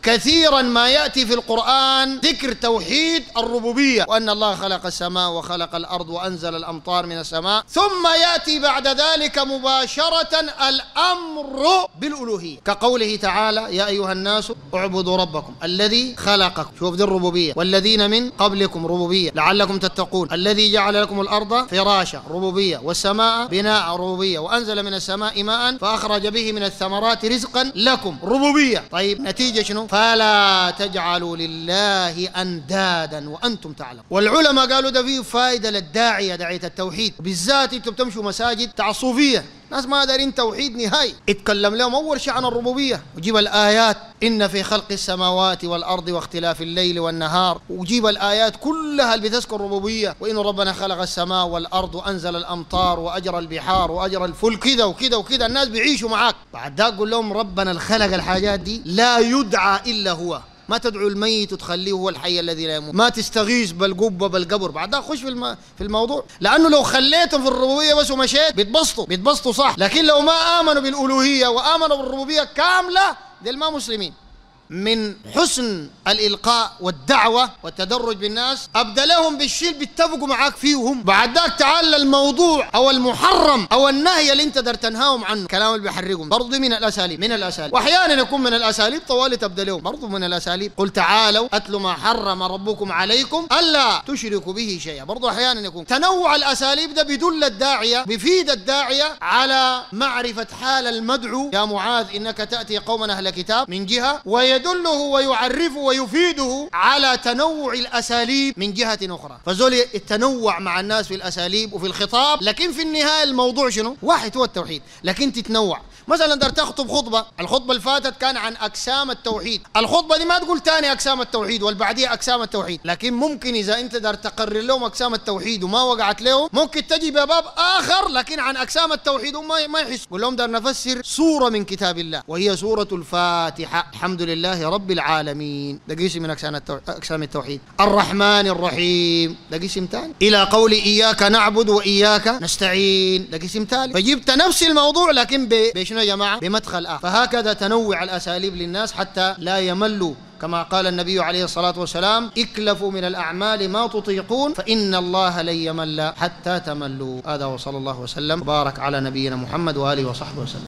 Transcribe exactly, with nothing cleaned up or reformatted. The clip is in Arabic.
كثيرا ما يأتي في القرآن ذكر توحيد الربوبية، وأن الله خلق السماء وخلق الأرض وأنزل الأمطار من السماء، ثم يأتي بعد ذلك مباشرة الأمر بالألوهية، كقوله تعالى: يا أيها الناس اعبدوا ربكم الذي خلقكم. شوف دي الربوبية. والذين من قبلكم ربوبية لعلكم تتقون. الذي جعل لكم الأرض فراشا ربوبية، والسماء بناء ربوبية، وأنزل من السماء ماء فأخرج به من الثمرات رزقا لكم ربوبية. طيب نتيجة شنو؟ فلا تجعلوا لله أندادا وأنتم تعلمون. والعلماء قالوا ده فيه فائدة للداعية، داعية التوحيد، بالذات انتم بتمشوا مساجد تعصوفية، ناس ما دارين توحيد نهائي، اتكلم لهم أول شيء عن الربوبية، وجيب الآيات: إن في خلق السماوات والأرض واختلاف الليل والنهار، وجيب الآيات كلها اللي بتذكر الربوبية، وإن ربنا خلق السماء والأرض وأنزل الأمطار وأجرى البحار وأجرى الفلك، كذا وكذا وكذا. الناس بيعيشوا معاك. بعد ذاك قول لهم ربنا الخلق الحاجات دي لا يدعى إلا هو، ما تدعو الميت وتخليه هو الحي الذي لا يموت، ما تستغيث بالقبة بالقبر. بعدها خش في الم... في الموضوع، لأنه لو خليتهم في الربوبية بس ومشيت بيتبسطوا بيتبسطوا صح، لكن لو ما آمنوا بالألوهية وآمنوا بالربوبية كاملة ديل ما مسلمين. من حسن الإلقاء والدعوة والتدرج بالناس أبدأ لهم بالشيء اللي بيتفقوا معاك فيه هم، بعد ذاك تعال الموضوع أو المحرم أو النهي اللي أنت در تنهاهم عنه، كلام اللي بيحرقهم برضه من الأساليب من الأساليب وأحيانا يكون من الأساليب طوالي تبدأ لهم برضه من الأساليب. قل تعالوا أتلوا ما حرم ربكم عليكم ألا تشركوا به شيئا، برضه أحيانا يكون. تنوع الأساليب ده بدل الداعية، بفيد الداعية على معرفة حال المدعو. يا معاذ إنك تأتي قوما أهل كتاب من جهة، ويدله ويعرفه ويفيده على تنوع الأساليب من جهة أخرى. فزول التنوع مع الناس في الأساليب وفي الخطاب، لكن في النهاية الموضوع شنو؟ واحد، هو التوحيد، لكن تتنوع. مثلا در تخطب خطبة، الخطبة اللي فاتت كان عن أقسام التوحيد، الخطبة دي ما تقول تاني أقسام التوحيد والبعدية أقسام التوحيد، لكن ممكن إذا أنت در تقرر لهم أقسام التوحيد وما وقعت لهم، ممكن تجي بباب آخر لكن عن أقسام التوحيد وما ما يحس. قول لهم در نفسر سورة من كتاب الله وهي سورة الفاتحة، الحمد لله رب العالمين، ده قسم من أقسام التوحيد. الرحمن الرحيم ده قسم ثاني، إلى قول إياك نعبد وإياك نستعين ده قسم ثالث. فجبت نفس الموضوع لكن بشنو يا جماعة؟ بمدخل آخر. فهكذا تنوع الأساليب للناس حتى لا يملوا، كما قال النبي عليه الصلاة والسلام: اكلفوا من الأعمال ما تطيقون فإن الله لن يمل حتى تملوا. هذا وصلى الله وسلم وبارك على نبينا محمد وآله وصحبه وسلم.